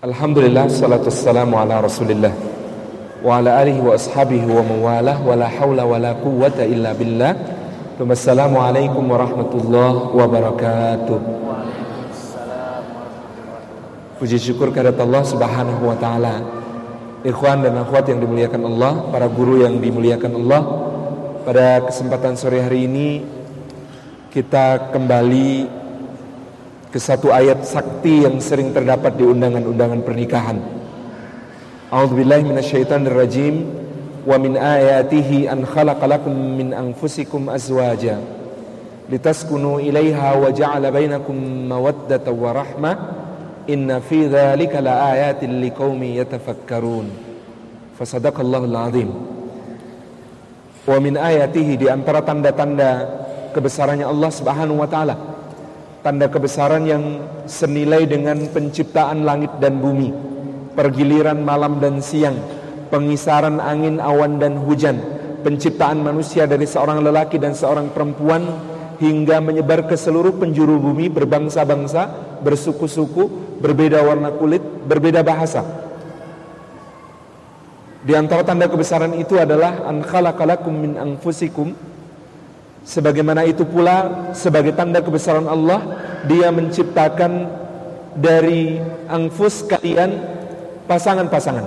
Alhamdulillah, salatu wassalamu ala rasulillah wa ala alihi wa ashabihi wa mawalah wa la hawla wa la quwwata illa billah. Assalamualaikum warahmatullahi wabarakatuh. Puji syukur kehadirat Allah subhanahu wa ta'ala. Ikhwan dan akhwat yang dimuliakan Allah, para guru yang dimuliakan Allah, pada kesempatan sore hari ini kita kembali ke satu ayat sakti yang sering terdapat di undangan-undangan pernikahan. A'udzubillahi minasyaitonirrajim. Wa min ayatihi an khalaqalakum min anfusikum azwaja litaskunu ilaiha wa ja'ala bainakum mawaddatan wa rahmah inna fi dzalika laayatin liqaumin yatafakkarun. Fasadaqallahul azim. Wa min ayatihi, di antara tanda-tanda kebesarannya Allah Subhanahu wa taala, tanda kebesaran yang senilai dengan penciptaan langit dan bumi, pergiliran malam dan siang, pengisaran angin, awan dan hujan, penciptaan manusia dari seorang lelaki dan seorang perempuan hingga menyebar ke seluruh penjuru bumi, berbangsa-bangsa, bersuku-suku, berbeda warna kulit, berbeda bahasa. Di antara tanda kebesaran itu adalah an khalaqalakum min anfusikum. Sebagaimana itu pula sebagai tanda kebesaran Allah, Dia menciptakan dari anfus kalian pasangan-pasangan.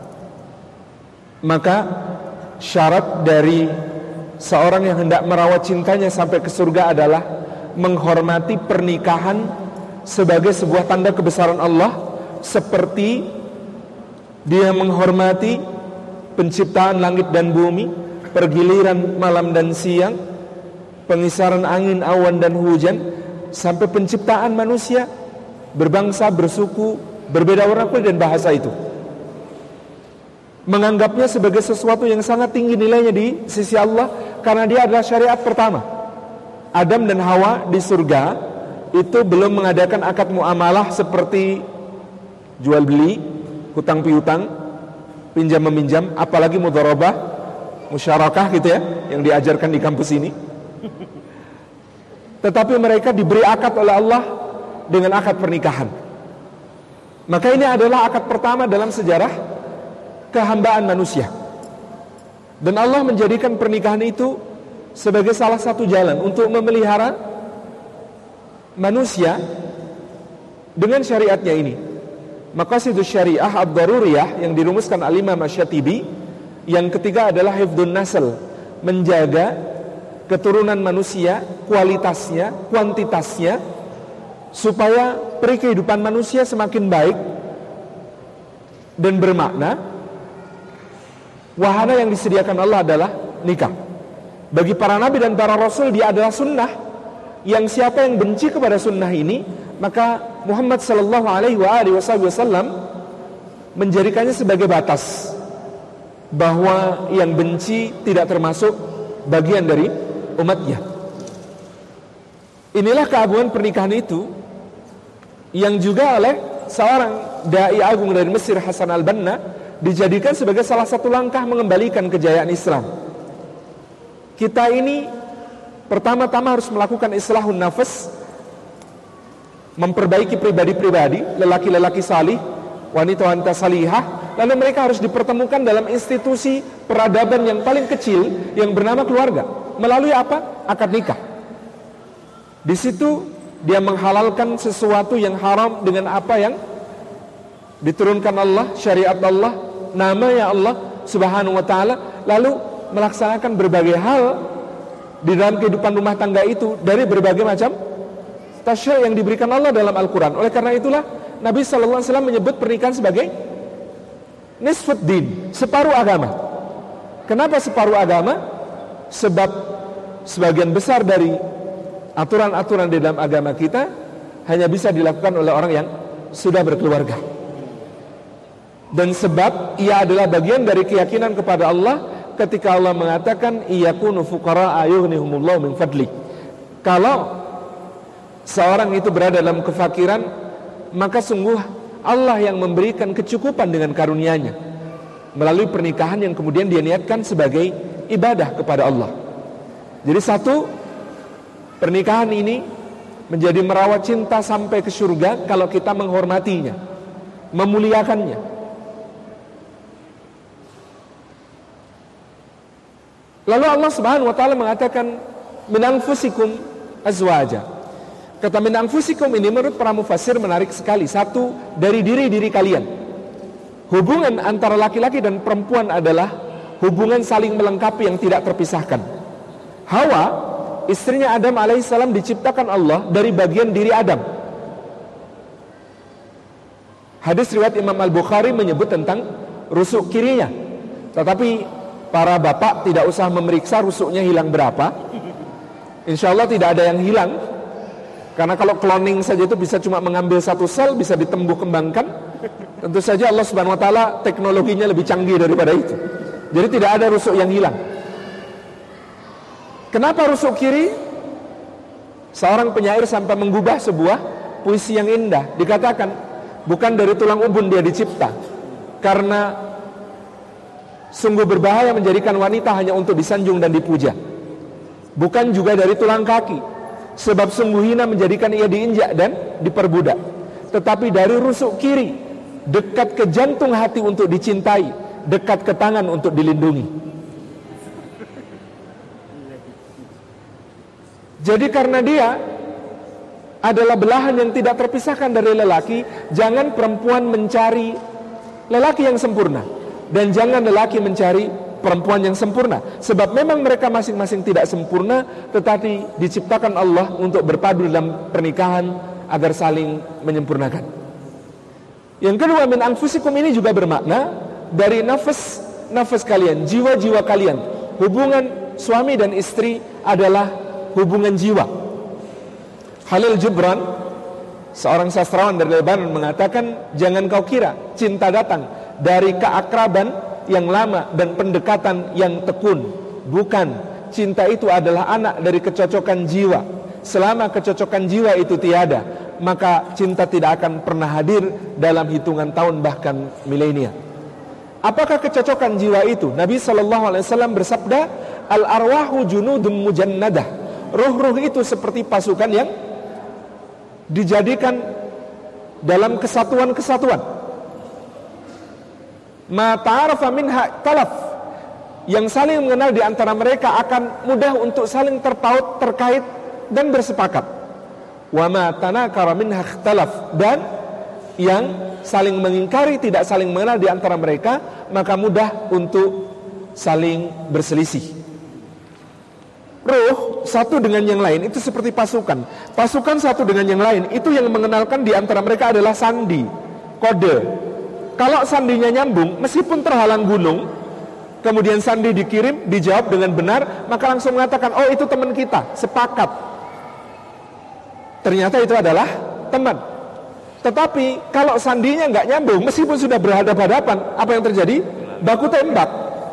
Maka syarat dari seorang yang hendak merawat cintanya sampai ke surga adalah menghormati pernikahan sebagai sebuah tanda kebesaran Allah, seperti Dia menghormati penciptaan langit dan bumi, pergiliran malam dan siang, pengisaran angin, awan dan hujan, sampai penciptaan manusia berbangsa, bersuku, berbeda warna kulit dan bahasa itu. Menganggapnya sebagai sesuatu yang sangat tinggi nilainya di sisi Allah, karena dia adalah syariat pertama. Adam dan Hawa di surga itu belum mengadakan akad muamalah seperti jual beli, hutang piutang, pinjam meminjam, apalagi mudharabah, musyarakah gitu ya, yang diajarkan di kampus ini. Tetapi mereka diberi akad oleh Allah dengan akad pernikahan. Maka ini adalah akad pertama dalam sejarah kehambaan manusia. Dan Allah menjadikan pernikahan itu sebagai salah satu jalan untuk memelihara manusia dengan syariatnya ini. Maqasidus syariah ad-daruriyah yang dirumuskan al-Imam Asy-Syatibi, yang ketiga adalah hifdzun nasl, menjaga keturunan manusia, kualitasnya, kuantitasnya, supaya peri kehidupan manusia semakin baik dan bermakna. Wahana yang disediakan Allah adalah nikah. Bagi para nabi dan para rasul, dia adalah sunnah, yang siapa yang benci kepada sunnah ini, maka Muhammad sallallahu alaihi wasallam menjadikannya sebagai batas, bahwa yang benci tidak termasuk bagian dari umatnya. Inilah keagungan pernikahan itu, yang juga oleh seorang dai agung dari Mesir, Hasan al-Banna, dijadikan sebagai salah satu langkah mengembalikan kejayaan Islam. Kita ini pertama-tama harus melakukan islahun nafas, memperbaiki pribadi-pribadi, lelaki-lelaki salih, wanita-wanita salihah, lalu mereka harus dipertemukan dalam institusi peradaban yang paling kecil yang bernama keluarga. Melalui apa? Akad nikah. Di situ dia menghalalkan sesuatu yang haram dengan apa yang diturunkan Allah, syariat Allah, namanya Allah Subhanahu wa ta'ala, lalu melaksanakan berbagai hal di dalam kehidupan rumah tangga itu dari berbagai macam tasyri' yang diberikan Allah dalam Al-Quran. Oleh karena itulah Nabi SAW menyebut pernikahan sebagai nisfuddin, separuh agama. Kenapa separuh agama? Sebab sebagian besar dari aturan-aturan di dalam agama kita hanya bisa dilakukan oleh orang yang sudah berkeluarga. Dan sebab ia adalah bagian dari keyakinan kepada Allah ketika Allah mengatakan iyakunu fuqara ayughnihumullahu min fadli. Kalau seorang itu berada dalam kefakiran, maka sungguh Allah yang memberikan kecukupan dengan karunia-Nya melalui pernikahan yang kemudian dia niatkan sebagai ibadah kepada Allah. Jadi satu, pernikahan ini menjadi merawat cinta sampai ke surga kalau kita menghormatinya. memuliakannya. Lalu Allah Subhanahu wa taala mengatakan min anfusikum azwaja. Kata min anfusikum ini menurut para mufassir menarik sekali. Satu, dari diri-diri kalian. Hubungan antara laki-laki dan perempuan adalah hubungan saling melengkapi yang tidak terpisahkan. Hawa, istrinya Adam alaihissalam, diciptakan Allah dari bagian diri Adam. Hadis riwayat Imam Al-Bukhari menyebut tentang rusuk kirinya. Tetapi para bapak tidak usah memeriksa rusuknya hilang berapa. Insya Allah tidak ada yang hilang. Karena kalau cloning saja itu bisa cuma mengambil satu sel, bisa ditumbuh kembangkan. Tentu saja Allah Subhanahu wa taala teknologinya lebih canggih daripada itu. Jadi tidak ada rusuk yang hilang. Kenapa rusuk kiri? Seorang penyair sampai menggubah sebuah puisi yang indah. Dikatakan, bukan dari tulang ubun dia dicipta, karena sungguh berbahaya menjadikan wanita hanya untuk disanjung dan dipuja. Bukan juga dari tulang kaki, sebab sungguh hina menjadikan ia diinjak dan diperbudak. Tetapi dari rusuk kiri, dekat ke jantung hati untuk dicintai, dekat ke tangan untuk dilindungi. Jadi karena dia adalah belahan yang tidak terpisahkan dari lelaki, jangan perempuan mencari lelaki yang sempurna, dan jangan lelaki mencari perempuan yang sempurna. Sebab memang mereka masing-masing tidak sempurna, tetapi diciptakan Allah untuk berpadu dalam pernikahan agar saling menyempurnakan. Yang kedua, min anfusikum ini juga bermakna dari nafas kalian, jiwa-jiwa kalian. Hubungan suami dan istri adalah hubungan jiwa. Khalil Gibran, seorang sastrawan dari Lebanon, mengatakan, jangan kau kira cinta datang dari keakraban yang lama dan pendekatan yang tekun. Bukan, cinta itu adalah anak dari kecocokan jiwa. Selama kecocokan jiwa itu tiada, maka cinta tidak akan pernah hadir dalam hitungan tahun bahkan milenia. Apakah kecocokan jiwa itu? Nabi SAW bersabda, al-arwahu junudun mujannadah. Ruh-ruh itu seperti pasukan yang dijadikan dalam kesatuan-kesatuan. Ma ta'arafa minha talaf, yang saling mengenal di antara mereka akan mudah untuk saling terpaut, terkait dan bersepakat. Wa ma tanakara minha ikhtalaf, dan yang saling mengingkari, tidak saling mengenal di antara mereka, maka mudah untuk saling berselisih. Ruh satu dengan yang lain itu seperti pasukan. Pasukan satu dengan yang lain itu yang mengenalkan di antara mereka adalah sandi, kode. Kalau sandinya nyambung, meskipun terhalang gunung, kemudian sandi dikirim, dijawab dengan benar, maka langsung mengatakan, oh itu teman kita, sepakat. Ternyata itu adalah teman. Tetapi kalau sandinya nggak nyambung, meskipun sudah berhadapan-hadapan, apa yang terjadi? Baku tembak.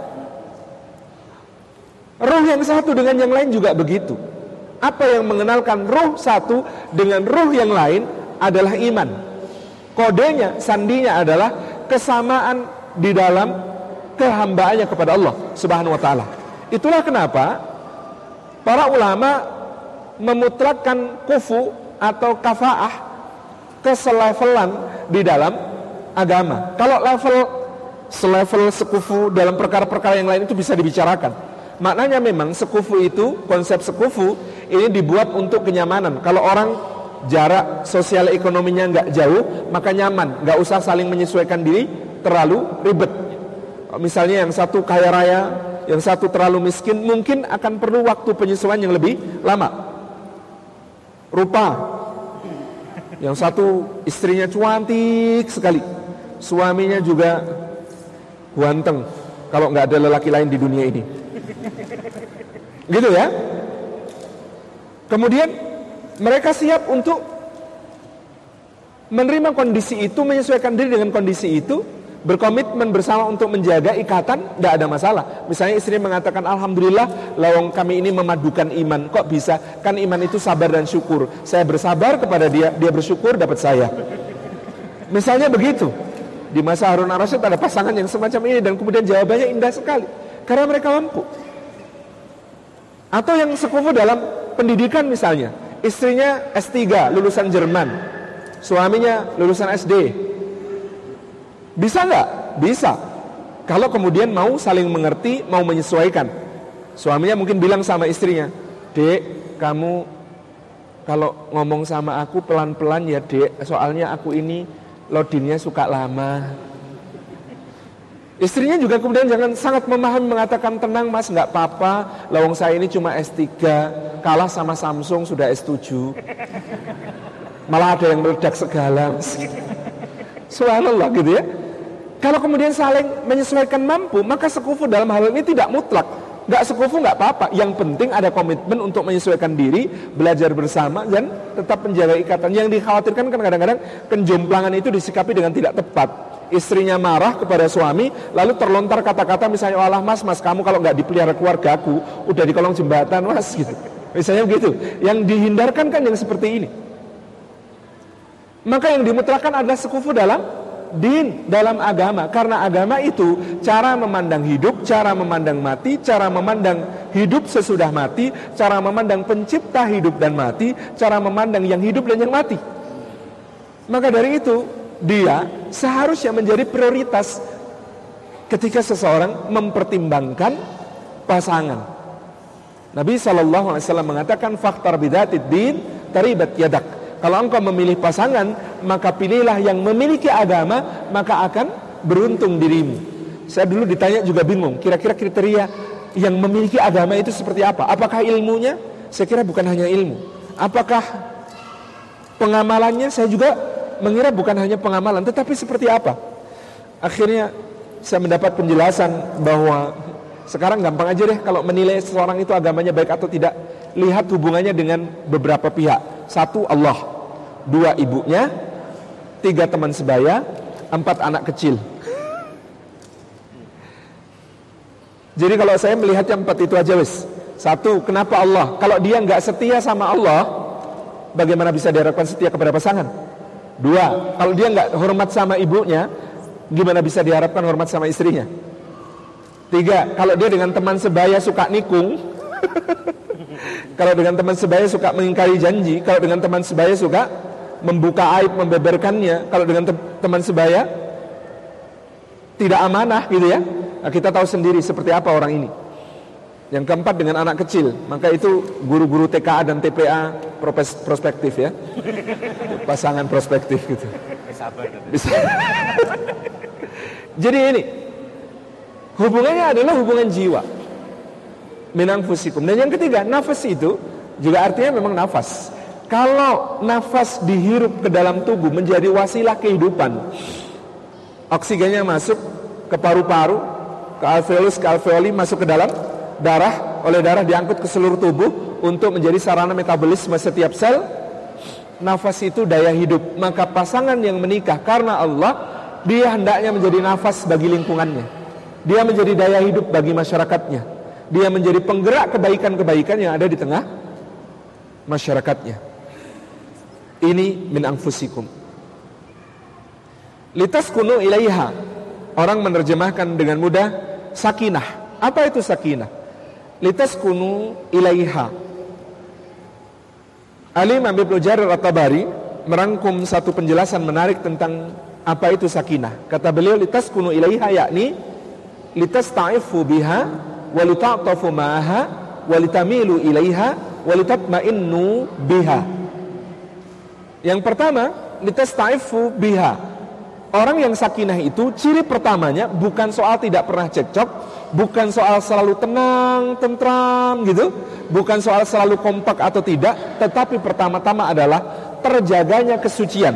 Ruh yang satu dengan yang lain juga begitu. Apa yang mengenalkan ruh satu dengan ruh yang lain adalah iman. Kodenya, sandinya adalah kesamaan di dalam kehambaannya kepada Allah Subhanahu wa taala. Itulah kenapa para ulama memutlakkan kufu atau kafaah, keselevelan di dalam agama. Kalau selevel sekufu dalam perkara-perkara yang lain itu bisa dibicarakan. Maknanya memang sekufu itu, konsep sekufu ini dibuat untuk kenyamanan. Kalau orang jarak sosial ekonominya nggak jauh, maka nyaman, nggak usah saling menyesuaikan diri terlalu ribet. Misalnya yang satu kaya raya, yang satu terlalu miskin, mungkin akan perlu waktu penyesuaian yang lebih lama. Rupa, yang satu istrinya cantik sekali, suaminya juga ganteng, kalau nggak ada lelaki lain di dunia ini, gitu ya. Kemudian mereka siap untuk menerima kondisi itu, menyesuaikan diri dengan kondisi itu, berkomitmen bersama untuk menjaga ikatan, tidak ada masalah. Misalnya istri mengatakan, alhamdulillah, lawang kami ini memadukan iman. Kok bisa? Kan iman itu sabar dan syukur. Saya bersabar kepada dia, dia bersyukur dapat saya. Misalnya begitu. Di masa Harun ar-Rasyid ada pasangan yang semacam ini, dan kemudian jawabannya indah sekali, karena mereka mampu. Atau yang sekufu dalam pendidikan misalnya, istrinya S3, lulusan Jerman, suaminya lulusan SD. Bisa nggak? Bisa. Kalau kemudian mau saling mengerti, mau menyesuaikan. Suaminya mungkin bilang sama istrinya, "Dek, kamu kalau ngomong sama aku pelan-pelan ya dek, soalnya aku ini loadingnya suka lama." Istrinya juga kemudian jangan sangat memahami, mengatakan, "Tenang mas, nggak apa-apa, lawang saya ini cuma S3, kalah sama Samsung sudah S7. Malah ada yang meledak segala." Subhanallah gitu ya. Kalau kemudian saling menyesuaikan mampu, maka sekufu dalam hal ini tidak mutlak. Nggak sekufu nggak apa-apa. Yang penting ada komitmen untuk menyesuaikan diri, belajar bersama dan tetap menjaga ikatan. Yang dikhawatirkan kan kadang-kadang kenjomplangan itu disikapi dengan tidak tepat. Istrinya marah kepada suami, lalu terlontar kata-kata misalnya, "Walah mas, kamu kalau nggak dipelihara keluargaku, udah di kolong jembatan mas," gitu. Misalnya begitu. Yang dihindarkan kan yang seperti ini. Maka yang dimutlakan adalah sekufu dalam din, dalam agama. Karena agama itu cara memandang hidup, cara memandang mati, cara memandang hidup sesudah mati, cara memandang pencipta hidup dan mati, cara memandang yang hidup dan yang mati. Maka dari itu dia seharusnya menjadi prioritas ketika seseorang mempertimbangkan pasangan. Nabi SAW mengatakan, "Fakhtar bidzatid din taribat yadak." Kalau engkau memilih pasangan, maka pilihlah yang memiliki agama, maka akan beruntung dirimu. Saya dulu ditanya juga bingung, kira-kira kriteria yang memiliki agama itu seperti apa? Apakah ilmunya? Saya kira bukan hanya ilmu. Apakah pengamalannya? Saya juga mengira bukan hanya pengamalan, tetapi seperti apa? Akhirnya saya mendapat penjelasan bahwa sekarang gampang aja deh kalau menilai seseorang itu agamanya baik atau tidak. Lihat hubungannya dengan beberapa pihak. 1, Allah. 2, ibunya. 3, teman sebaya. 4, anak kecil. Jadi kalau saya melihat yang 4 itu aja wis. 1, kenapa Allah? Kalau dia nggak setia sama Allah, bagaimana bisa diharapkan setia kepada pasangan? 2, kalau dia nggak hormat sama ibunya, gimana bisa diharapkan hormat sama istrinya? 3, kalau dia dengan teman sebaya suka nikung, kalau dengan teman sebaya suka mengingkari janji, kalau dengan teman sebaya suka membuka aib, membeberkannya, kalau dengan teman sebaya tidak amanah gitu ya. Nah, kita tahu sendiri seperti apa orang ini. Yang keempat, dengan anak kecil, maka itu guru-guru TKA dan TPA prospektif ya. Pasangan prospektif gitu. Bisa. Jadi ini hubungannya adalah hubungan jiwa. Minang fusikum. Dan yang ketiga, nafas itu juga artinya memang nafas. Kalau nafas dihirup ke dalam tubuh menjadi wasilah kehidupan, oksigennya masuk ke paru-paru, ke alveolus, ke alveoli, masuk ke dalam darah, oleh darah diangkut ke seluruh tubuh untuk menjadi sarana metabolisme setiap sel. Nafas itu daya hidup. Maka pasangan yang menikah karena Allah, dia hendaknya menjadi nafas bagi lingkungannya. Dia menjadi daya hidup bagi masyarakatnya. Dia menjadi penggerak kebaikan-kebaikan yang ada di tengah masyarakatnya. Ini min anfusikum. Litaskunu ilaiha. Orang menerjemahkan dengan mudah sakinah. Apa itu sakinah? Litaskunu ilaiha. Al-Imam Ibnu Jarir At-Tabari merangkum satu penjelasan menarik tentang apa itu sakinah. Kata beliau, litaskunu ilaiha yakni litastaifu biha walita'tafu ma'aha walitamilu ilaiha walitatma'innu biha. Yang pertama, litastaifu biha. Orang yang sakinah itu ciri pertamanya bukan soal tidak pernah cekcok, bukan soal selalu tenang, tentram gitu, bukan soal selalu kompak atau tidak, tetapi pertama-tama adalah terjaganya kesucian.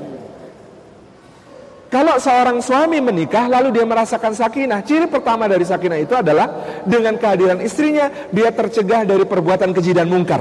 Kalau seorang suami menikah lalu dia merasakan sakinah, ciri pertama dari sakinah itu adalah dengan kehadiran istrinya dia tercegah dari perbuatan keji dan mungkar.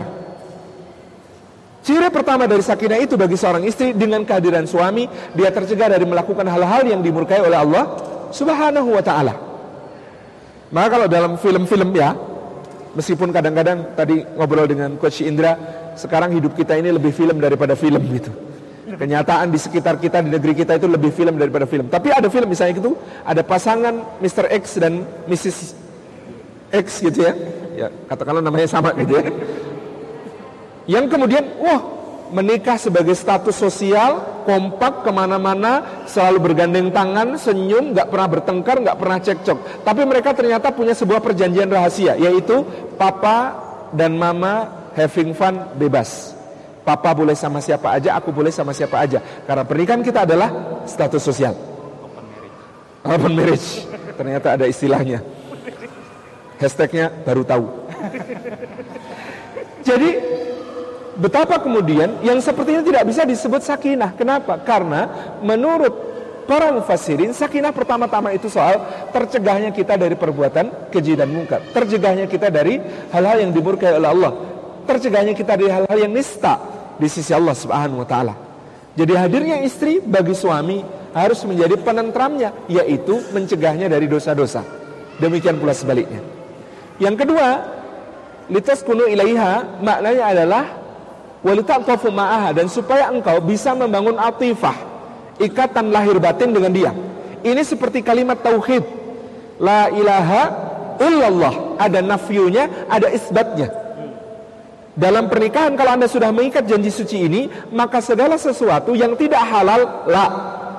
Ciri pertama dari sakinah itu bagi seorang istri, dengan kehadiran suami dia tercegah dari melakukan hal-hal yang dimurkai oleh Allah Subhanahu wa ta'ala. Maka kalau dalam film-film ya, meskipun kadang-kadang tadi ngobrol dengan Coach Indra, sekarang hidup kita ini lebih film daripada film gitu. Kenyataan di sekitar kita, di negeri kita itu lebih film daripada film. Tapi ada film misalnya gitu, ada pasangan Mr. X dan Mrs. X gitu ya. Ya, katakanlah namanya sama gitu ya. Yang kemudian, menikah sebagai status sosial, kompak kemana-mana, selalu bergandeng tangan, senyum, gak pernah bertengkar, gak pernah cekcok. Tapi mereka ternyata punya sebuah perjanjian rahasia, yaitu papa dan mama having fun bebas. Papa boleh sama siapa aja, aku boleh sama siapa aja. Karena pernikahan kita adalah status sosial. Open marriage. Ternyata ada istilahnya. Hashtagnya baru tahu. Jadi betapa kemudian yang sepertinya tidak bisa disebut sakinah. Kenapa? Karena menurut para mufassirin, sakinah pertama-tama itu soal tercegahnya kita dari perbuatan keji dan mungkar, tercegahnya kita dari hal-hal yang dimurkai oleh Allah, tercegahnya kita dari hal-hal yang nista di sisi Allah Subhanahu wa taala. Jadi hadirnya istri bagi suami harus menjadi penentramnya, yaitu mencegahnya dari dosa-dosa. Demikian pula sebaliknya. Yang kedua, litaskunu ilaiha, maknanya adalah walitaqafu ma'aha, dan supaya engkau bisa membangun atifah, ikatan lahir batin dengan dia. Ini seperti kalimat tauhid, la ilaha illallah, ada nafyunya, ada isbatnya. Dalam pernikahan kalau Anda sudah mengikat janji suci ini, maka segala sesuatu yang tidak halal, la.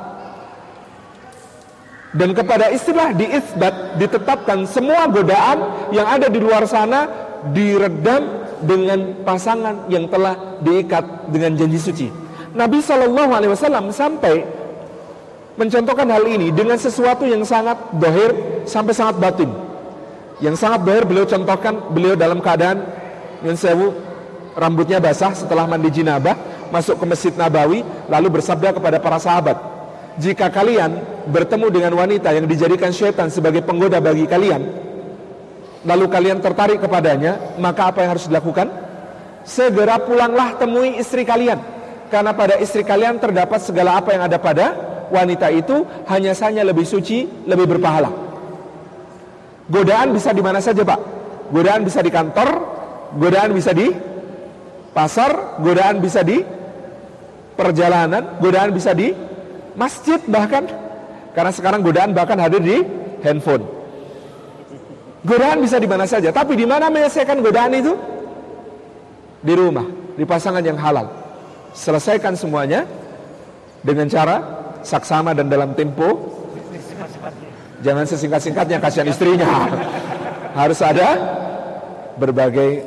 Dan kepada istilah diisbat, ditetapkan semua godaan yang ada di luar sana diredam dengan pasangan yang telah diikat dengan janji suci. Nabi SAW sampai mencontohkan hal ini dengan sesuatu yang sangat dohir sampai sangat batin. Yang sangat dohir beliau contohkan, beliau dalam keadaan yang sewu, rambutnya basah setelah mandi jinabah, masuk ke Masjid Nabawi, lalu bersabda kepada para sahabat, jika kalian bertemu dengan wanita yang dijadikan syaitan sebagai penggoda bagi kalian, lalu kalian tertarik kepadanya, maka apa yang harus dilakukan? Segera pulanglah temui istri kalian, karena pada istri kalian terdapat segala apa yang ada pada wanita itu, hanya saja lebih suci, lebih berpahala. Godaan bisa di mana saja, Pak. Godaan bisa di kantor, godaan bisa di pasar, godaan bisa di perjalanan, godaan bisa di masjid bahkan. Karena sekarang godaan bahkan hadir di handphone. Godaan bisa di mana saja, tapi di mana menyelesaikan godaan itu? Di rumah, di pasangan yang halal. Selesaikan semuanya dengan cara saksama dan dalam tempo. Jangan sesingkat-singkatnya, kasihan istrinya. Harus ada berbagai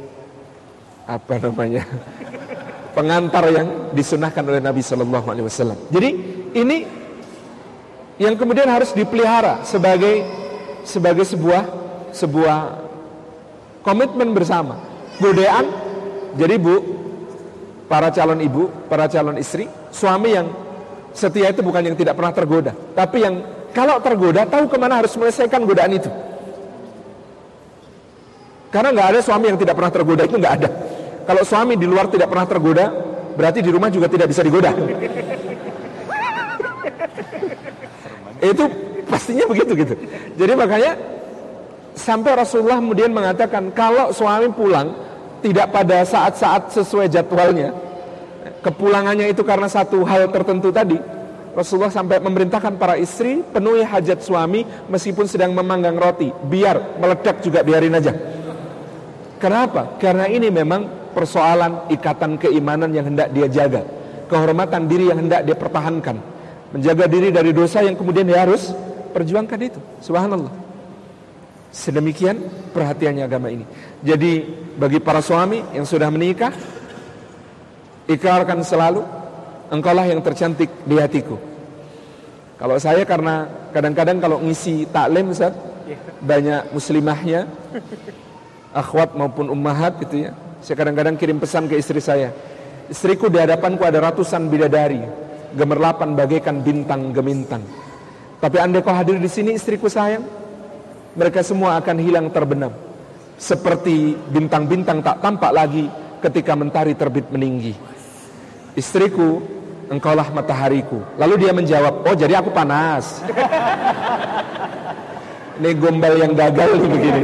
pengantar yang disunahkan oleh Nabi Sallallahu Alaihi Wasallam. Jadi ini yang kemudian harus dipelihara sebagai sebuah komitmen bersama. Godaan. Jadi bu, para calon ibu, para calon istri, suami yang setia itu bukan yang tidak pernah tergoda, tapi yang kalau tergoda tahu kemana harus menyelesaikan godaan itu. Karena nggak ada suami yang tidak pernah tergoda, itu nggak ada. Kalau suami di luar tidak pernah tergoda, berarti di rumah juga tidak bisa digoda. Itu pastinya begitu gitu. Jadi makanya sampai Rasulullah kemudian mengatakan, kalau suami pulang tidak pada saat-saat sesuai jadwalnya, kepulangannya itu karena satu hal tertentu tadi, Rasulullah sampai memerintahkan para istri penuhi hajat suami meskipun sedang memanggang roti, biar meledak juga biarin aja. Kenapa? Karena ini memang persoalan ikatan keimanan yang hendak dia jaga, kehormatan diri yang hendak dia pertahankan, menjaga diri dari dosa yang kemudian dia harus perjuangkan itu. Subhanallah. Sedemikian perhatiannya agama ini. Jadi bagi para suami yang sudah menikah, ikrarkan selalu, engkaulah yang tercantik di hatiku. Kalau saya karena kadang-kadang kalau ngisi taklim Ustaz, banyak muslimahnya, akhwat maupun ummahat gitu ya. Saya kadang-kadang kirim pesan ke istri saya, istriku di hadapanku ada ratusan bidadari, gemerlapan bagaikan bintang gemintang. Tapi andai kau hadir di sini istriku sayang, mereka semua akan hilang terbenam, seperti bintang-bintang tak tampak lagi ketika mentari terbit meninggi. Istriku, engkaulah matahariku. Lalu dia menjawab, oh jadi aku panas. Ini gombal yang gagal nih begini.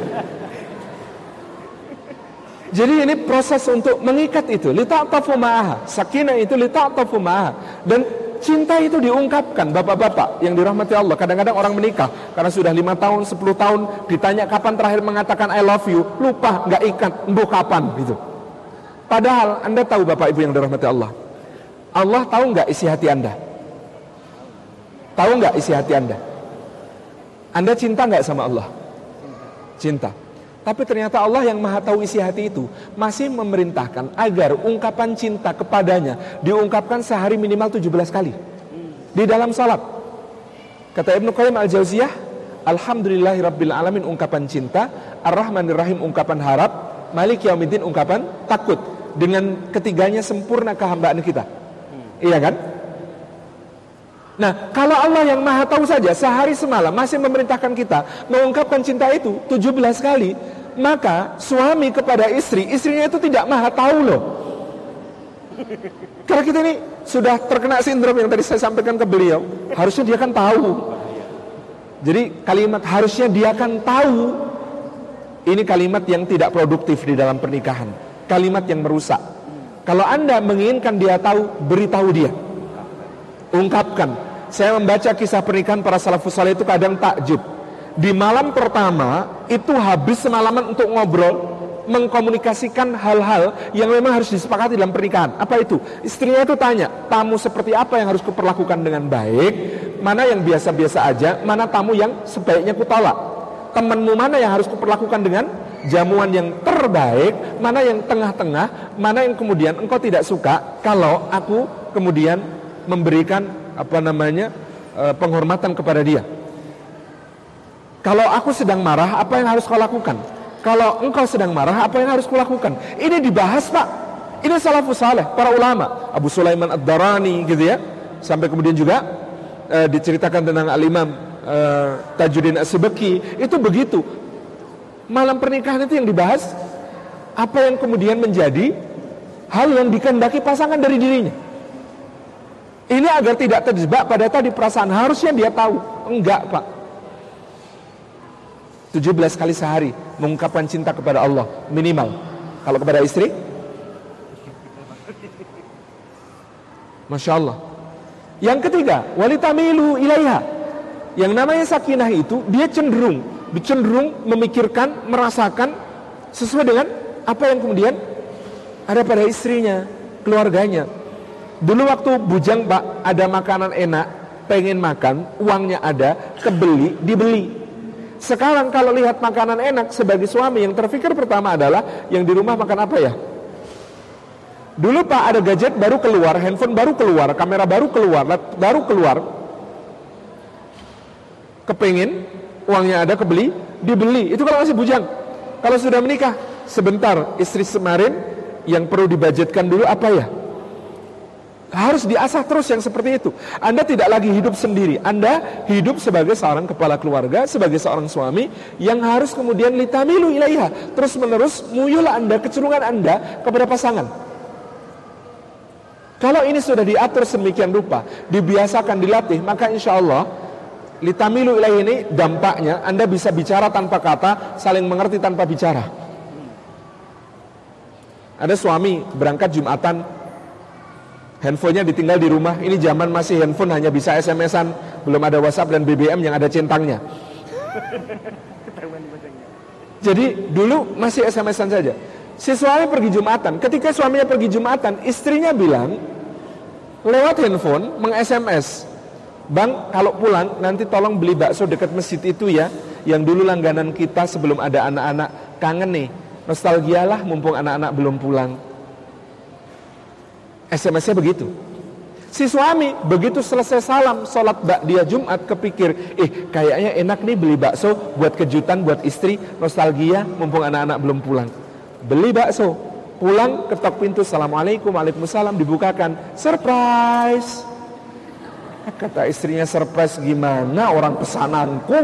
Jadi ini proses untuk mengikat itu, lita'tafu ma'aha. Sakinah itu lita'tafu ma'aha. Dan cinta itu diungkapkan, bapak-bapak yang dirahmati Allah. Kadang-kadang orang menikah karena sudah 5 tahun, 10 tahun, ditanya kapan terakhir mengatakan I love you, lupa, gak ikat, embuh kapan gitu. Padahal Anda tahu bapak ibu yang dirahmati Allah, Allah tahu nggak isi hati Anda? Tahu nggak isi hati Anda? Anda cinta nggak sama Allah? Cinta. Tapi ternyata Allah yang maha tahu isi hati itu masih memerintahkan agar ungkapan cinta kepadanya diungkapkan sehari minimal 17 kali di dalam salat. Kata Ibnu Qayyim Al-Jauziyah, Alhamdulillahirabbil alamin ungkapan cinta, Ar-Rahmanir-Rahim ungkapan harap, Malik Yaumiddin ungkapan takut. Dengan ketiganya sempurna kehambaan kita. Iya kan? Nah, kalau Allah yang maha tahu saja sehari semalam masih memerintahkan kita mengungkapkan cinta itu 17 kali, maka suami kepada istri, istrinya itu tidak maha tahu loh. Karena kita ini sudah terkena sindrom yang tadi saya sampaikan ke beliau. Harusnya dia kan tahu. Jadi kalimat harusnya dia kan tahu, ini kalimat yang tidak produktif di dalam pernikahan, kalimat yang merusak. Kalau Anda menginginkan dia tahu, beritahu dia, ungkapkan. Saya membaca kisah pernikahan para salafus saleh itu kadang takjub. Di malam pertama itu habis semalaman untuk ngobrol, mengkomunikasikan hal-hal yang memang harus disepakati dalam pernikahan. Apa itu? Istrinya itu tanya, tamu seperti apa yang harus kuperlakukan dengan baik, mana yang biasa-biasa aja, mana tamu yang sebaiknya kutolak, temanmu mana yang harus kuperlakukan dengan jamuan yang terbaik, mana yang tengah-tengah, mana yang kemudian engkau tidak suka kalau aku kemudian memberikan penghormatan kepada dia. Kalau aku sedang marah, apa yang harus kau lakukan? Kalau engkau sedang marah, apa yang harus kulakukan? Ini dibahas, Pak. Ini salafus saleh, para ulama, Abu Sulaiman Ad-Darani gitu ya. Sampai kemudian juga diceritakan tentang Al-Imam Tajuddin As-Subki, itu begitu. Malam pernikahan itu yang dibahas apa yang kemudian menjadi hal yang dikehendaki pasangan dari dirinya. Ini agar tidak terjebak pada tadi perasaan harusnya dia tahu. Enggak, Pak. 17 kali sehari mengungkapkan cinta kepada Allah minimal. Kalau kepada istri, Masya Allah. Yang ketiga, walitamilu ilaiha. Yang namanya sakinah itu dia cenderung memikirkan, merasakan sesuai dengan apa yang kemudian ada pada istrinya, keluarganya. Dulu waktu bujang, Pak, ada makanan enak, pengen makan, uangnya ada, kebeli, dibeli. Sekarang kalau lihat makanan enak sebagai suami, yang terpikir pertama adalah yang di rumah makan apa ya? Dulu, Pak, ada gadget baru keluar, handphone baru keluar, kamera baru keluar, kepengen, uangnya ada, kebeli, dibeli. Itu kalau masih bujang. Kalau sudah menikah, sebentar, istri kemarin yang perlu dibudgetkan dulu apa ya? Harus diasah terus yang seperti itu. Anda tidak lagi hidup sendiri, Anda hidup sebagai seorang kepala keluarga, sebagai seorang suami yang harus kemudian litamilu ilaiha, terus menerus muyul Anda, kecenderungan Anda kepada pasangan. Kalau ini sudah diatur sedemikian rupa, dibiasakan, dilatih, maka insya Allah litamilu ilaiha ini dampaknya Anda bisa bicara tanpa kata, saling mengerti tanpa bicara. Ada suami berangkat Jumatan, handphonenya ditinggal di rumah. Ini zaman masih handphone hanya bisa SMS-an, belum ada WhatsApp dan BBM yang ada centangnya. Jadi dulu masih SMS-an saja. Si suami pergi Jumatan. Ketika suaminya pergi Jumatan, istrinya bilang lewat handphone, meng-SMS, "Bang, kalau pulang nanti tolong beli bakso dekat masjid itu ya, yang dulu langganan kita sebelum ada anak-anak. Kangen nih, nostalgialah mumpung anak-anak belum pulang." SMS-nya begitu. Si suami begitu selesai salam sholat ba'diyah Jumat kepikir, kayaknya enak nih beli bakso buat kejutan buat istri, nostalgia mumpung anak-anak belum pulang. Beli bakso, pulang ketok pintu, assalamualaikum, waalaikumsalam, dibukakan, surprise. Kata istrinya, surprise gimana, orang pesananku.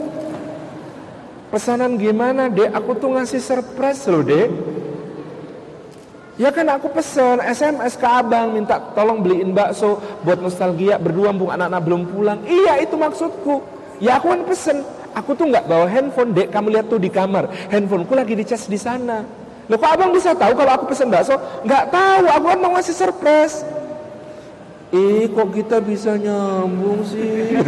Pesanan gimana, Dek? Aku tuh ngasih surprise loh, Dek. Ya kan aku pesen SMS ke abang, minta tolong beliin bakso buat nostalgia berdua mumpung anak-anak belum pulang. Iya, itu maksudku. Ya aku kan pesen. Aku tuh nggak bawa handphone, Dek. Kamu lihat tuh di kamar, handphoneku lagi dicas di sana. Loh, kok abang bisa tahu kalau aku pesen bakso? Nggak tahu, aku kan mau ngasih surprise. Kok kita bisa nyambung sih?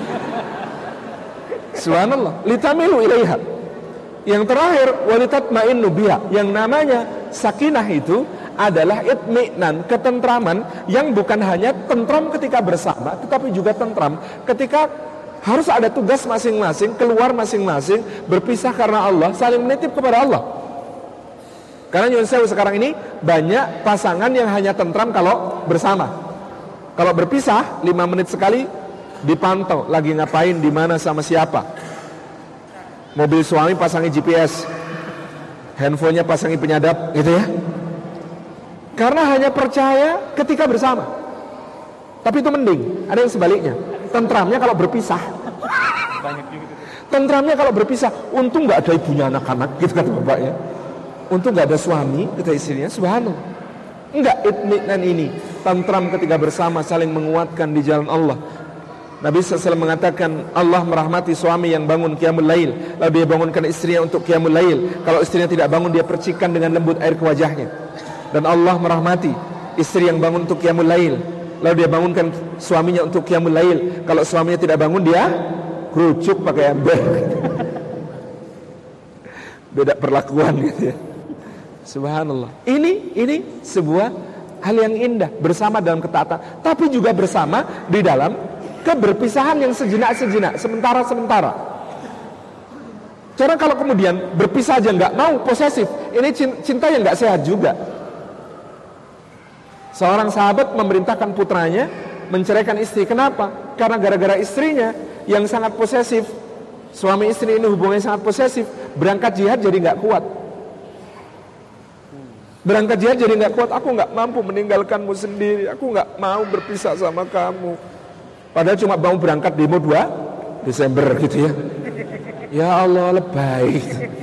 Subhanallah. Litamilu ilaiha. Yang terakhir, walitatma'innu biha. Yang namanya sakinah itu adalah itminan, ketentraman yang bukan hanya tentram ketika bersama, tetapi juga tentram ketika harus ada tugas masing-masing, keluar masing-masing, berpisah karena Allah, saling menitip kepada Allah. Karena nyuwun sewu sekarang ini banyak pasangan yang hanya tentram kalau bersama. Kalau berpisah 5 menit sekali dipantau lagi ngapain, di mana, sama siapa. Mobil suami pasangi GPS, handphonenya pasangi penyadap, gitu ya. Karena hanya percaya ketika bersama. Tapi itu mending. Ada yang sebaliknya. Tentramnya kalau berpisah. Tentramnya kalau berpisah. Untung gak ada ibunya anak-anak, gitu kata bapaknya. Untung gak ada suami, kata istrinya. Subhanallah. Enggak, itminan ini. Tentram ketika bersama, saling menguatkan di jalan Allah. Nabi SAW mengatakan, Allah merahmati suami yang bangun qiyamul lail, lalu dia bangunkan istrinya untuk qiyamul lail. Kalau istrinya tidak bangun, dia percikan dengan lembut air ke wajahnya. Dan Allah merahmati istri yang bangun untuk qiyamul lail, lalu dia bangunkan suaminya untuk qiyamul lail. Kalau suaminya tidak bangun, dia kerucuk pakai ember. Beda perlakuan gitu ya. Subhanallah. Ini sebuah hal yang indah, bersama dalam ketaatan, tapi juga bersama di dalam keberpisahan yang sejenak-sejenak, sementara-sementara. Karena kalau kemudian berpisah aja nggak mau, posesif, ini cinta yang nggak sehat juga. Seorang sahabat memerintahkan putranya menceraikan istri. Kenapa? Karena gara-gara istrinya yang sangat posesif. Suami istri ini hubungannya sangat posesif. Berangkat jihad jadi nggak kuat. Berangkat jihad jadi nggak kuat. Aku nggak mampu meninggalkanmu sendiri. Aku nggak mau berpisah sama kamu. Padahal cuma mau berangkat demo 2 Desember gitu ya. Ya Allah, lebay.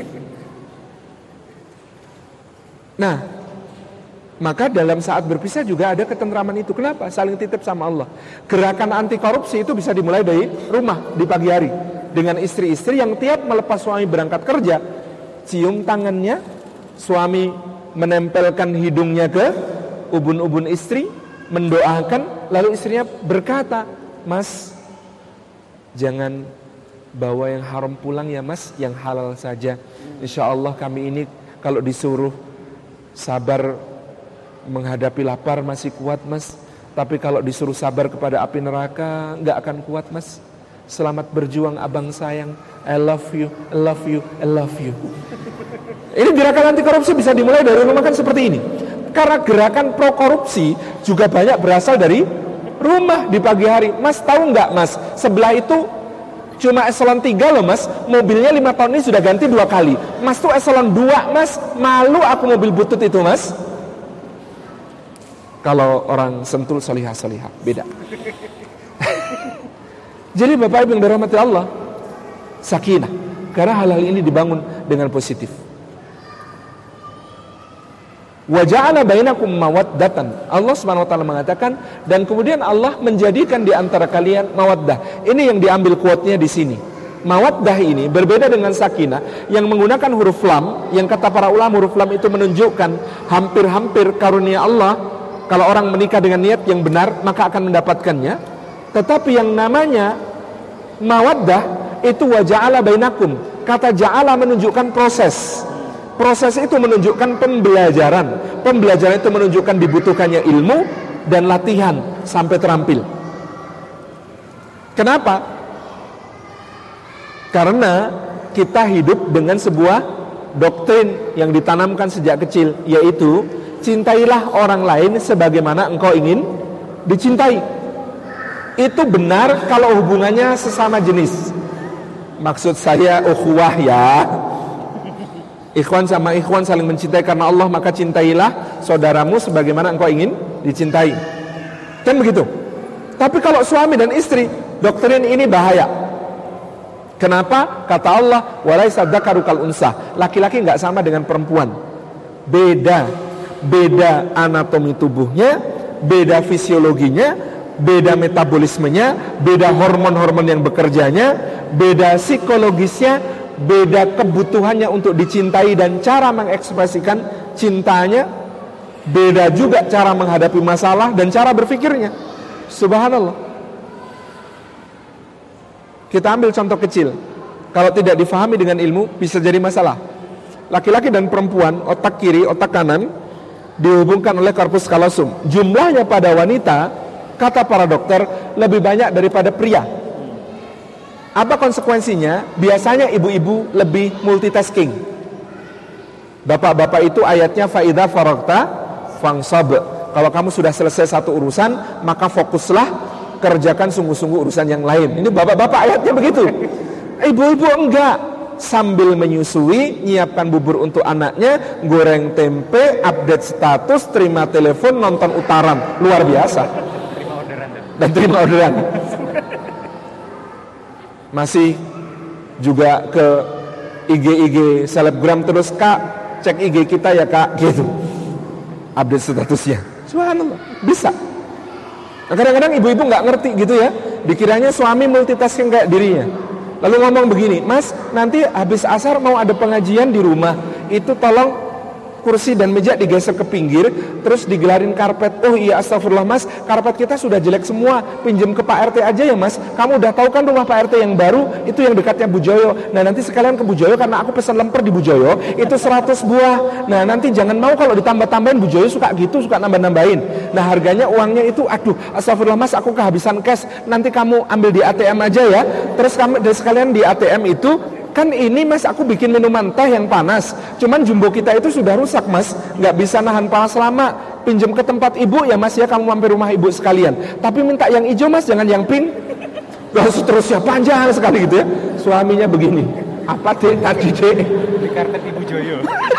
Nah, maka dalam saat berpisah juga ada ketentraman itu. Kenapa? Saling titip sama Allah. Gerakan anti korupsi itu bisa dimulai dari rumah di pagi hari. Dengan istri-istri yang tiap melepas suami berangkat kerja, cium tangannya, suami menempelkan hidungnya ke ubun-ubun istri, mendoakan, lalu istrinya berkata, Mas, jangan bawa yang haram pulang ya Mas, yang halal saja. Insya Allah kami ini kalau disuruh sabar menghadapi lapar masih kuat Mas, tapi kalau disuruh sabar kepada api neraka nggak akan kuat Mas. Selamat berjuang abang sayang, I love you, I love you, I love you. Ini gerakan anti korupsi bisa dimulai dari rumah kan seperti ini. Karena gerakan pro korupsi juga banyak berasal dari rumah di pagi hari. Mas tahu nggak Mas, sebelah itu cuma eselon 3 loh Mas, mobilnya 5 tahun ini sudah ganti 2 kali. Mas tuh eselon 2 Mas, malu aku mobil butut itu Mas. Kalau orang Sentul solihah-solihah, beda. Jadi Bapak Ibu yang dirahmati Allah, sakinah, karena hal-hal ini dibangun dengan positif. Wa ja'ala bainakum mawaddatan. Allah Subhanahu wa taala mengatakan, dan kemudian Allah menjadikan di antara kalian mawaddah. Ini yang diambil quote-nya di sini. Mawaddah ini berbeda dengan sakinah yang menggunakan huruf lam, yang kata para ulama huruf lam itu menunjukkan hampir-hampir karunia Allah. Kalau orang menikah dengan niat yang benar, maka akan mendapatkannya. Tetapi yang namanya mawaddah itu wa ja'ala bainakum. Kata ja'ala menunjukkan proses. Proses itu menunjukkan pembelajaran. Pembelajaran itu menunjukkan dibutuhkannya ilmu dan latihan sampai terampil. Kenapa? Karena kita hidup dengan sebuah doktrin yang ditanamkan sejak kecil, yaitu cintailah orang lain sebagaimana engkau ingin dicintai. Itu benar kalau hubungannya sesama jenis. Maksud saya ukhuwah ya. Ikhwan sama ikhwan saling mencintai karena Allah, maka cintailah saudaramu sebagaimana engkau ingin dicintai. Kan begitu. Tapi kalau suami dan istri, doktrin ini bahaya. Kenapa? Kata Allah, walaisa dzakaru kal unsa. Laki-laki enggak sama dengan perempuan. Beda anatomi tubuhnya, beda fisiologinya, beda metabolismenya, beda hormon-hormon yang bekerjanya, beda psikologisnya, beda kebutuhannya untuk dicintai dan cara mengekspresikan cintanya, beda juga cara menghadapi masalah dan cara berpikirnya. Subhanallah. Kita ambil contoh kecil. Kalau tidak difahami dengan ilmu bisa jadi masalah. Laki-laki dan perempuan, otak kiri, otak kanan, dihubungkan oleh corpus callosum. Jumlahnya pada wanita, kata para dokter, lebih banyak daripada pria. Apa konsekuensinya? Biasanya ibu-ibu lebih multitasking. Bapak-bapak itu ayatnya faidza faragta fansab. Kalau kamu sudah selesai satu urusan, maka fokuslah, kerjakan sungguh-sungguh urusan yang lain. Ini bapak-bapak ayatnya begitu. Ibu-ibu enggak, sambil menyusui, nyiapkan bubur untuk anaknya, goreng tempe, update status, terima telepon, nonton Utaran. Luar biasa. Dan terima orderan. Masih juga ke IG selebgram terus, Kak, cek IG kita ya Kak, gitu. Update statusnya. Subhanallah, bisa. Nah, kadang-kadang ibu-ibu nggak ngerti gitu ya, dikiranya suami multitasking kayak dirinya. Lalu ngomong begini, Mas, nanti habis asar mau ada pengajian di rumah, itu tolong kursi dan meja digeser ke pinggir, terus digelarin karpet. Oh iya, astagfirullah Mas, karpet kita sudah jelek semua, pinjem ke Pak RT aja ya Mas. Kamu udah tahu kan rumah Pak RT yang baru, itu yang dekatnya Bu Joyo. Nah nanti sekalian ke Bu Joyo, karena aku pesan lemper di Bu Joyo, itu 100 buah. Nah nanti jangan mau kalau ditambah-tambahin, Bu Joyo suka gitu, suka nambah-nambahin. Nah harganya uangnya itu, aduh astagfirullah Mas, aku kehabisan cash, nanti kamu ambil di ATM aja ya. Terus kamu sekalian di ATM itu, kan ini Mas, aku bikin minuman teh yang panas, cuman jumbo kita itu sudah rusak Mas, nggak bisa nahan panas lama. Pinjam ke tempat ibu ya Mas ya, kamu mampir rumah ibu sekalian, tapi minta yang hijau Mas, jangan yang pink. Terus seterusnya panjang sekali gitu ya. Suaminya begini, apa dek tadi dek? Beli karpet di Bu Joyo.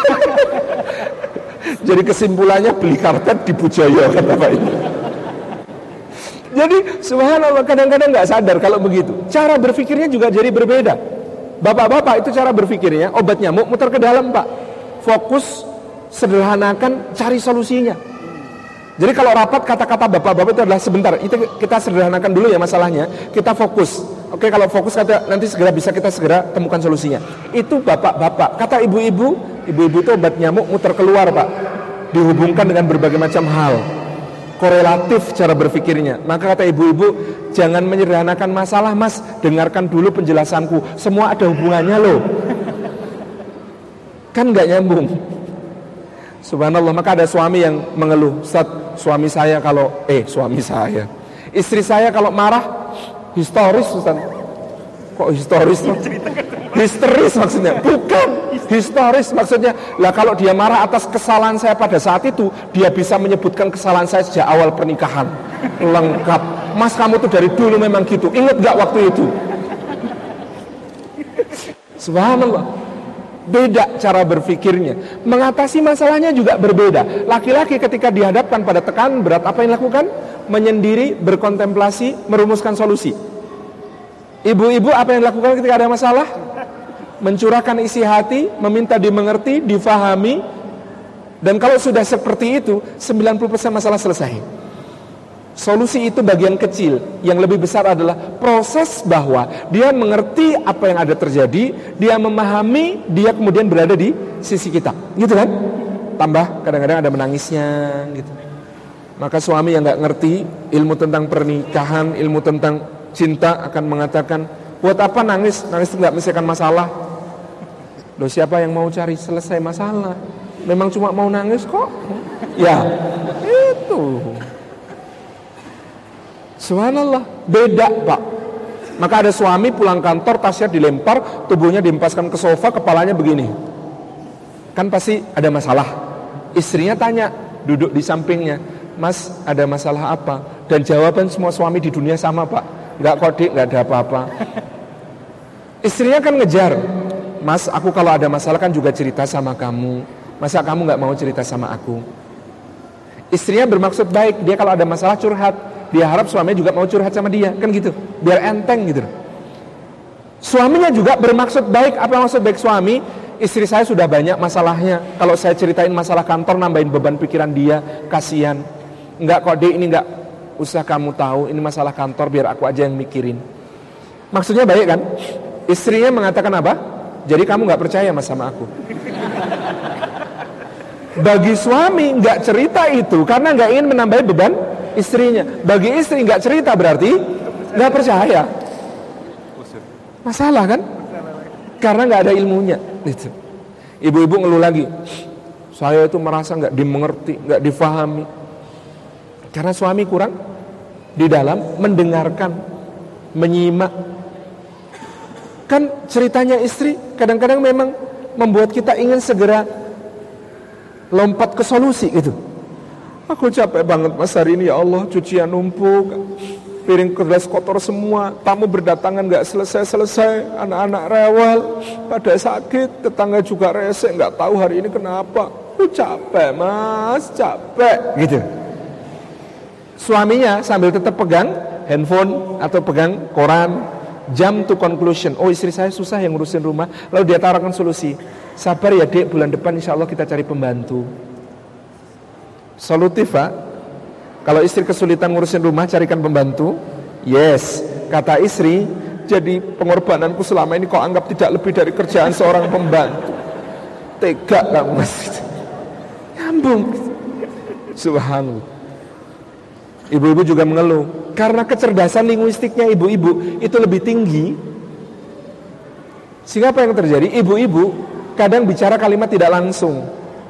Jadi kesimpulannya beli karpet di Bu Joyo, kata Pak itu. Jadi subhanallah, kadang-kadang nggak sadar kalau begitu. Cara berpikirnya juga jadi berbeda. Bapak-bapak itu cara berpikirnya, obat nyamuk muter ke dalam Pak. Fokus, sederhanakan, cari solusinya. Jadi kalau rapat, kata-kata bapak-bapak itu adalah sebentar, itu kita sederhanakan dulu ya masalahnya, kita fokus. Oke, kalau fokus kata nanti segera bisa kita segera temukan solusinya. Itu bapak-bapak. Kata ibu-ibu itu obat nyamuk muter keluar Pak. Dihubungkan dengan berbagai macam hal. Korelatif cara berpikirnya. Maka kata ibu-ibu, jangan menyederhanakan masalah Mas, dengarkan dulu penjelasanku, semua ada hubungannya loh. Kan gak nyambung. Subhanallah. Maka ada suami yang mengeluh, Ustaz, istri saya kalau marah histeris Ustaz. Kok histeris? Histeris maksudnya? Bukan, histeris maksudnya. Lah kalau dia marah atas kesalahan saya pada saat itu, dia bisa menyebutkan kesalahan saya sejak awal pernikahan. Lengkap. Mas, kamu tuh dari dulu memang gitu. Ingat gak waktu itu? Subhanallah. Beda cara berpikirnya. Mengatasi masalahnya juga berbeda. Laki-laki ketika dihadapkan pada tekanan berat, apa yang dilakukan? Menyendiri, berkontemplasi, merumuskan solusi. Ibu-ibu apa yang dilakukan ketika ada masalah? Mencurahkan isi hati, meminta dimengerti, difahami. Dan kalau sudah seperti itu, 90% masalah selesai. Solusi itu bagian kecil. Yang lebih besar adalah proses bahwa dia mengerti apa yang ada terjadi, dia memahami, dia kemudian berada di sisi kita. Gitu kan? Tambah kadang-kadang ada menangisnya gitu. Maka suami yang gak ngerti ilmu tentang pernikahan, ilmu tentang cinta akan mengatakan, buat apa nangis? Nangis itu gak menyelesaikan masalah. Loh, siapa yang mau cari selesai masalah? Memang cuma mau nangis kok. Ya, itu. Subhanallah, beda Pak. Maka ada suami pulang kantor, tasnya dilempar, tubuhnya dihempaskan ke sofa, kepalanya begini. Kan pasti ada masalah. Istrinya tanya, duduk di sampingnya, Mas, ada masalah apa? Dan jawaban semua suami di dunia sama Pak. Enggak kok Dik, enggak ada apa-apa. Istrinya kan ngejar, Mas, aku kalau ada masalah kan juga cerita sama kamu. Masa kamu gak mau cerita sama aku? Istrinya bermaksud baik, dia kalau ada masalah curhat. Dia harap suaminya juga mau curhat sama dia, kan gitu, biar enteng gitu. Suaminya juga bermaksud baik. Apa maksud baik suami? Istri saya sudah banyak masalahnya, kalau saya ceritain masalah kantor nambahin beban pikiran dia, kasihan. Enggak kok Dik, ini enggak usah kamu tahu, ini masalah kantor, biar aku aja yang mikirin. Maksudnya baik kan? Istrinya mengatakan apa? Jadi kamu enggak percaya sama aku. Bagi suami enggak cerita itu karena enggak ingin menambah beban istrinya. Bagi istri nggak cerita berarti nggak percaya. Masalah kan? Karena nggak ada ilmunya. Ibu-ibu ngeluh lagi. Saya itu merasa nggak dimengerti, nggak difahami. Karena suami kurang di dalam mendengarkan, menyimak. Kan ceritanya istri kadang-kadang memang membuat kita ingin segera lompat ke solusi gitu. Aku capek banget mas hari ini, ya Allah, cucian numpuk, piring gelas kotor semua, tamu berdatangan gak selesai-selesai, anak-anak rewel, pada sakit, tetangga juga rese, gak tahu hari ini kenapa. Aku capek mas, capek gitu. Suaminya sambil tetap pegang handphone atau pegang koran, jump to conclusion. Oh, istri saya susah yang ngurusin rumah. Lalu dia tawarkan solusi. Sabar ya dek, bulan depan insya Allah kita cari pembantu. Solutif Pak. Kalau istri kesulitan ngurusin rumah, carikan pembantu. Yes, kata istri, jadi pengorbananku selama ini kau anggap tidak lebih dari kerjaan seorang pembantu. Tega kamu mas. Nyambung. Subhanallah. Ibu-ibu juga mengeluh karena kecerdasan linguistiknya ibu-ibu itu lebih tinggi. Sehingga apa yang terjadi? Ibu-ibu kadang bicara kalimat tidak langsung.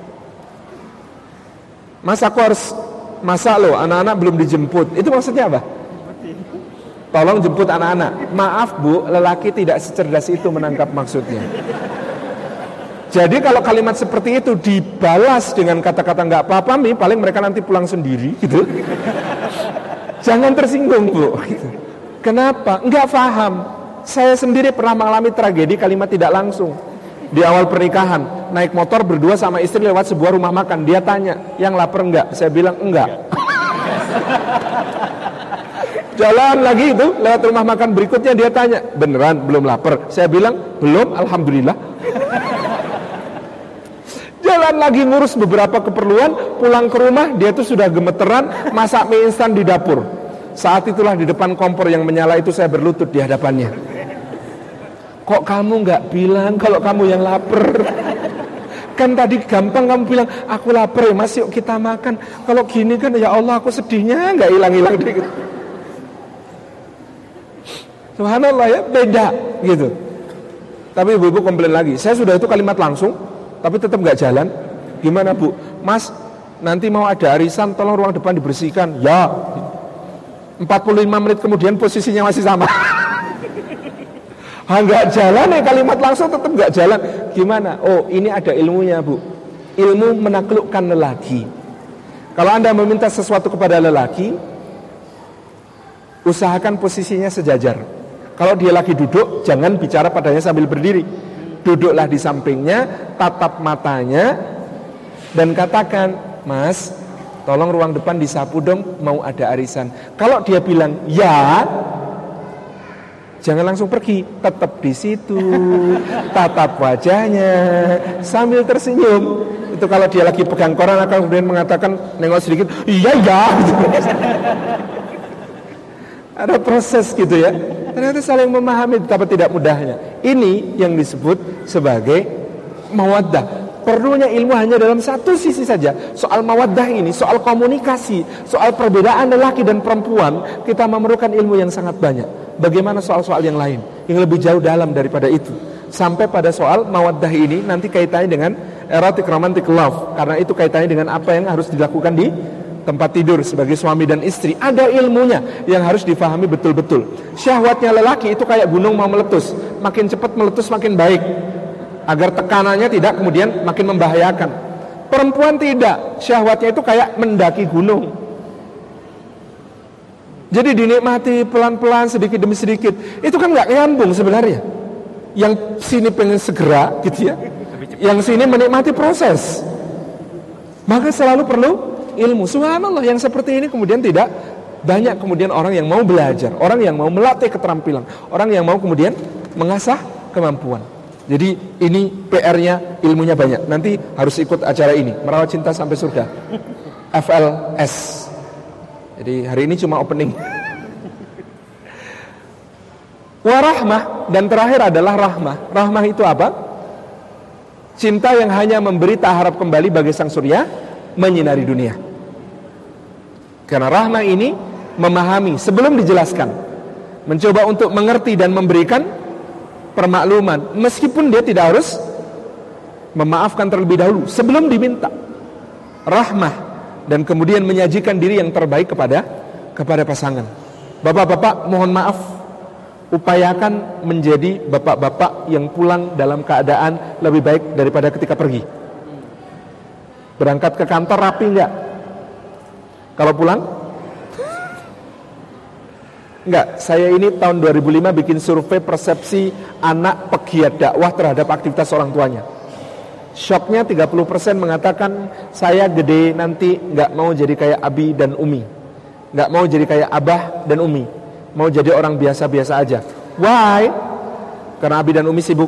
Mas, aku harus masak loh, anak-anak belum dijemput. Itu maksudnya apa? Tolong jemput anak-anak. Maaf bu, lelaki tidak secerdas itu menangkap maksudnya. Jadi kalau kalimat seperti itu dibalas dengan kata-kata nggak apa-apa Mi, paling mereka nanti pulang sendiri gitu. Jangan tersinggung bu gitu. Kenapa? Nggak paham. Saya sendiri pernah mengalami tragedi kalimat tidak langsung. Di awal pernikahan, naik motor berdua sama istri lewat sebuah rumah makan. Dia tanya, yang lapar enggak? Saya bilang enggak. Jalan lagi itu, lewat rumah makan berikutnya dia tanya, beneran belum lapar? Saya bilang, belum, alhamdulillah. Jalan lagi ngurus beberapa keperluan, pulang ke rumah dia tuh sudah gemeteran masak mie instan di dapur. Saat itulah di depan kompor yang menyala itu saya berlutut di hadapannya. Kok kamu nggak bilang kalau kamu yang lapar? Kan tadi gampang kamu bilang aku lapar ya mas, yuk kita makan. Kalau gini kan ya Allah aku sedihnya nggak hilang-hilang dikit. Subhanallah ya, beda gitu. Tapi ibu-ibu komplain lagi, saya sudah itu kalimat langsung tapi tetap nggak jalan. Gimana bu? Mas, nanti mau ada arisan, tolong ruang depan dibersihkan. Ya. 45 menit kemudian posisinya masih sama. Nggak jalan ya, kalimat langsung tetap nggak jalan. Gimana? Oh, ini ada ilmunya bu. Ilmu menaklukkan lelaki. Kalau Anda meminta sesuatu kepada lelaki, usahakan posisinya sejajar. Kalau dia lagi duduk, jangan bicara padanya sambil berdiri. Duduklah di sampingnya, tatap matanya, dan katakan, Mas, tolong ruang depan disapu dong, mau ada arisan. Kalau dia bilang ya, jangan langsung pergi, tetap di situ, tatap wajahnya sambil tersenyum. Itu kalau dia lagi pegang koran akan kemudian mengatakan, nengok sedikit, iya ya. Ada proses gitu ya. Ternyata saling memahami betapa tidak mudahnya. Ini yang disebut sebagai mawaddah. Perlunya ilmu hanya dalam satu sisi saja. Soal mawaddah ini, soal komunikasi, soal perbedaan lelaki dan perempuan, kita memerlukan ilmu yang sangat banyak. Bagaimana soal-soal yang lain yang lebih jauh dalam daripada itu. Sampai pada soal mawaddah ini nanti kaitannya dengan erotic romantic love. Karena itu kaitannya dengan apa yang harus dilakukan di tempat tidur sebagai suami dan istri. Ada ilmunya yang harus difahami betul-betul. Syahwatnya lelaki itu kayak gunung mau meletus. Makin cepat meletus makin baik, agar tekanannya tidak kemudian makin membahayakan. Perempuan tidak. Syahwatnya itu kayak mendaki gunung. Jadi dinikmati pelan-pelan sedikit demi sedikit. Itu kan gak nyambung sebenarnya. Yang sini pengen segera gitu ya, yang sini menikmati proses. Maka selalu perlu ilmu. Subhanallah, yang seperti ini kemudian tidak banyak kemudian orang yang mau belajar, orang yang mau melatih keterampilan, orang yang mau kemudian mengasah kemampuan. Jadi ini PR-nya, ilmunya banyak. Nanti harus ikut acara ini, Merawat Cinta Sampai Surga, FLS. Jadi hari ini cuma opening. Warahmah, dan terakhir adalah rahmah. Rahmah itu apa? Cinta yang hanya memberi tak harap kembali bagi sang surya menyinari dunia. Karena rahmah ini memahami sebelum dijelaskan, mencoba untuk mengerti dan memberikan permakluman, meskipun dia tidak harus memaafkan terlebih dahulu sebelum diminta, rahmah, dan kemudian menyajikan diri yang terbaik kepada pasangan. Bapak-bapak, mohon maaf, upayakan menjadi bapak-bapak yang pulang dalam keadaan lebih baik daripada ketika pergi. Berangkat ke kantor rapi enggak? Kalau pulang? Enggak. Saya ini tahun 2005 bikin survei persepsi anak pegiat dakwah terhadap aktivitas orang tuanya. Shocknya 30% mengatakan saya gede nanti gak mau jadi kayak Abi dan Umi, gak mau jadi kayak Abah dan Umi, mau jadi orang biasa-biasa aja. Why? Karena Abi dan Umi sibuk.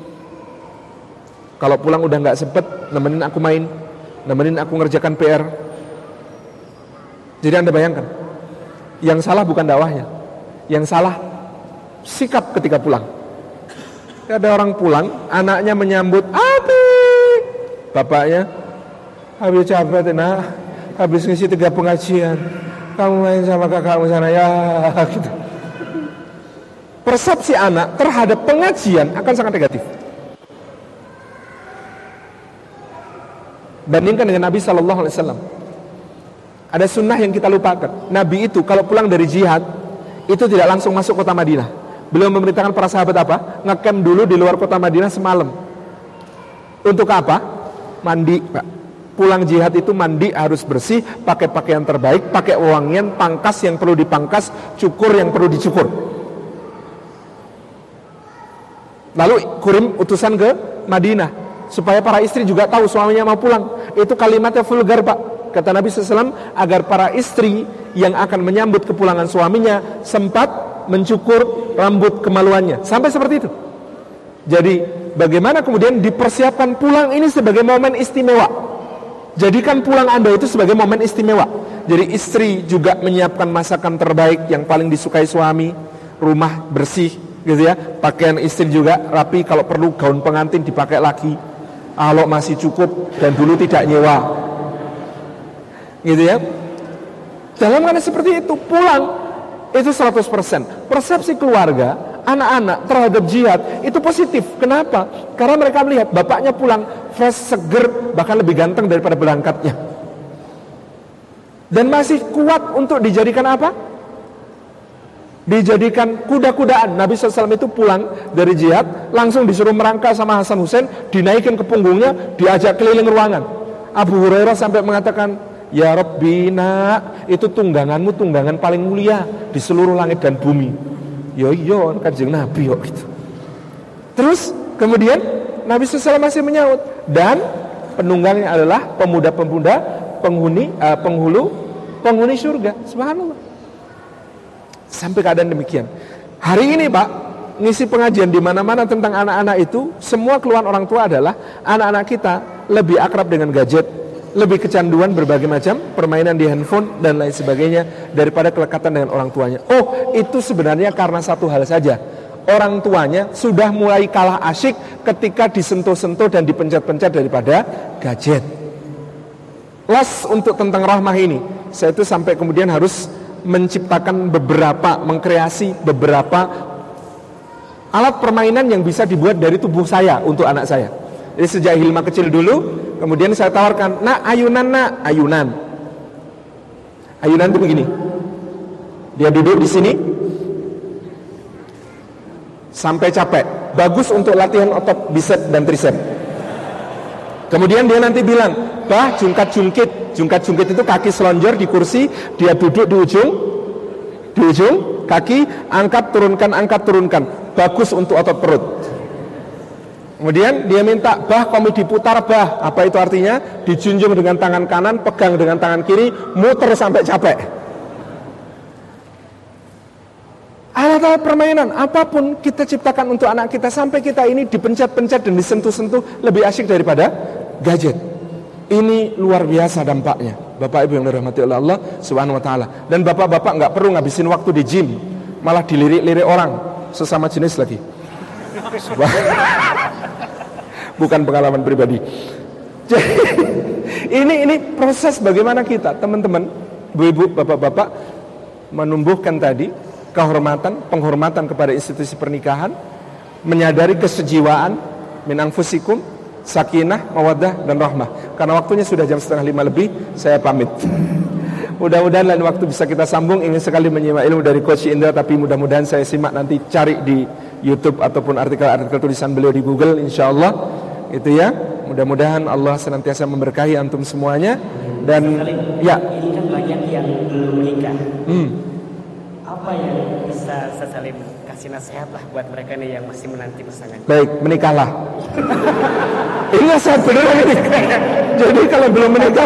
Kalau pulang udah gak sempet nemenin aku main, nemenin aku ngerjakan PR. Jadi Anda bayangkan, yang salah bukan dakwahnya, yang salah sikap ketika pulang. Ada orang pulang, anaknya menyambut Abi, bapaknya, habis capek nak, habis ngisi 3 pengajian, kamu main sama kakakmu sana ya, gitu. Persepsi anak terhadap pengajian akan sangat negatif. Bandingkan dengan Nabi SAW. Ada sunnah yang kita lupakan. Nabi itu kalau pulang dari jihad itu tidak langsung masuk kota Madinah. Beliau memerintahkan para sahabat apa? Ngecamp dulu di luar kota Madinah semalam. Untuk apa? Mandi, Pak. Pulang jihad itu mandi harus bersih, pakai pakaian terbaik, pakai wangian, pangkas yang perlu dipangkas, cukur yang perlu dicukur. Lalu kirim utusan ke Madinah supaya para istri juga tahu suaminya mau pulang. Itu kalimatnya vulgar, Pak. Kata Nabi SAW, agar para istri yang akan menyambut kepulangan suaminya sempat mencukur rambut kemaluannya. Sampai seperti itu. Jadi bagaimana kemudian dipersiapkan pulang ini sebagai momen istimewa. Jadikan pulang Anda itu sebagai momen istimewa. Jadi istri juga menyiapkan masakan terbaik yang paling disukai suami, rumah bersih gitu ya, pakaian istri juga rapi, kalau perlu gaun pengantin dipakai lagi, kalau masih cukup dan dulu tidak nyewa gitu ya. Dalam keadaan seperti itu pulang itu 100%. Persepsi keluarga, anak-anak terhadap jihad itu positif. Kenapa? Karena mereka melihat bapaknya pulang fresh, seger, bahkan lebih ganteng daripada berangkatnya. Dan masih kuat untuk dijadikan apa? Dijadikan kuda-kudaan. Nabi SAW itu pulang dari jihad, langsung disuruh merangkak sama Hasan Hussein, dinaikin ke punggungnya, diajak keliling ruangan. Abu Hurairah sampai mengatakan, ya Rabbi nak, itu tungganganmu tunggangan paling mulia di seluruh langit dan bumi. Yo kanjeng Nabi yo gitu. Terus kemudian Nabi SAW masih menyaut, dan penunggangnya adalah pemuda-pemuda penghuni surga. Subhanallah. Sampai keadaan demikian. Hari ini Pak, ngisi pengajian di mana-mana tentang anak-anak itu, semua keluhan orang tua adalah anak-anak kita lebih akrab dengan gadget, lebih kecanduan berbagai macam permainan di handphone dan lain sebagainya daripada kelekatan dengan orang tuanya. Oh, itu sebenarnya karena satu hal saja. Orang tuanya sudah mulai kalah asyik ketika disentuh-sentuh dan dipencet-pencet daripada gadget. Les untuk tentang rahmah ini, saya itu sampai kemudian harus menciptakan mengkreasi beberapa alat permainan yang bisa dibuat dari tubuh saya untuk anak saya. Jadi sejak Hilma kecil dulu, kemudian saya tawarkan, nak ayunan. Ayunan itu begini. Dia duduk di sini sampai capek. Bagus untuk latihan otot bicep dan tricep. Kemudian dia nanti bilang, bah jungkat-jungkit. Jungkat-jungkit itu kaki selonjor di kursi, dia duduk di ujung kaki, angkat turunkan. Bagus untuk otot perut. Kemudian dia minta, bah kami diputar bah. Apa itu artinya? Dijunjung dengan tangan kanan, pegang dengan tangan kiri, muter sampai capek. Alat-alat permainan apapun kita ciptakan untuk anak kita, sampai kita ini dipencet-pencet dan disentuh-sentuh lebih asyik daripada gadget. Ini luar biasa dampaknya, Bapak Ibu yang dirahmati oleh Allah Subhanahu wa taala. Dan bapak-bapak enggak perlu ngabisin waktu di gym, malah dilirik-lirik orang sesama jenis lagi. Bukan pengalaman pribadi. Jadi, ini proses bagaimana kita, teman-teman, ibu-ibu, bapak-bapak, menumbuhkan tadi penghormatan kepada institusi pernikahan, menyadari kesejiwaan min anfusikum, sakinah, mawaddah, dan rahmah. Karena waktunya sudah jam 4:30 lebih, saya pamit. Mudah-mudahan lain waktu bisa kita sambung. Ingin sekali menyimak ilmu dari Coach Indra, tapi mudah-mudahan saya simak nanti, cari di YouTube ataupun artikel-artikel tulisan beliau di Google, insyaallah. Itu ya. Mudah-mudahan Allah senantiasa memberkahi antum semuanya. Dan ya, ini kan banyak yang belum menikah. Apa yang bisa Salim kasih nasihat lah buat mereka nih yang masih menanti pasangan? Baik, menikahlah. Ini nasihat beneran ini. Jadi kalau belum menikah.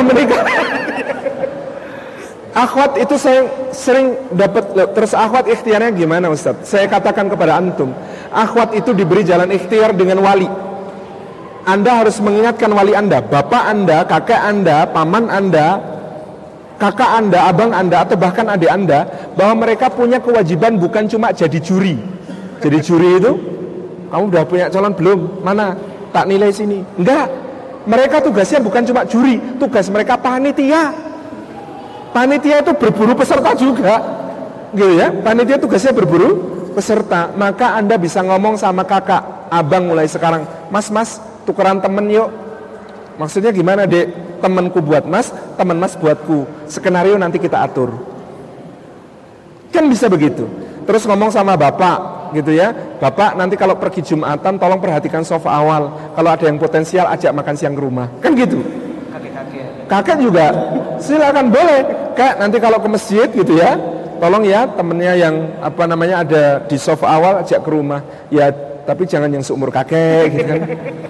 Akhwat itu saya sering dapat. Terus akhwat ikhtiarnya gimana Ustaz? Saya katakan kepada antum, akhwat itu diberi jalan ikhtiar dengan wali. Anda harus mengingatkan wali Anda, bapak Anda, kakak Anda, paman Anda, kakak Anda, abang Anda, atau bahkan adik Anda, bahwa mereka punya kewajiban bukan cuma jadi juri. Jadi juri itu, kamu udah punya calon belum? Mana? Tak nilai sini. Enggak. Mereka tugasnya bukan cuma juri, tugas mereka panitia. Panitia itu berburu peserta juga. Gitu ya. Panitia tugasnya berburu peserta. Maka Anda bisa ngomong sama kakak, abang mulai sekarang, Mas, tukeran temen yuk. Maksudnya gimana, Dek? Temenku buat Mas, temen Mas buatku. Skenario nanti kita atur. Kan bisa begitu. Terus ngomong sama bapak, gitu ya. Bapak nanti kalau pergi Jumatan tolong perhatikan soft awal. Kalau ada yang potensial ajak makan siang ke rumah. Kan gitu. Kakek juga silakan, boleh. Kak, nanti kalau ke masjid gitu ya, tolong ya temennya yang ada di soft awal ajak ke rumah. Ya, tapi jangan yang seumur kakek gitu kan.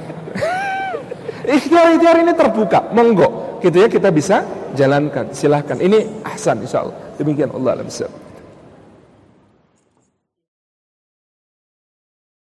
Ikhtiar ini terbuka, monggo gitu ya, kita bisa jalankan, silahkan. Ini ahsan insyaallah. Demikian, Allah a'lam bishawab.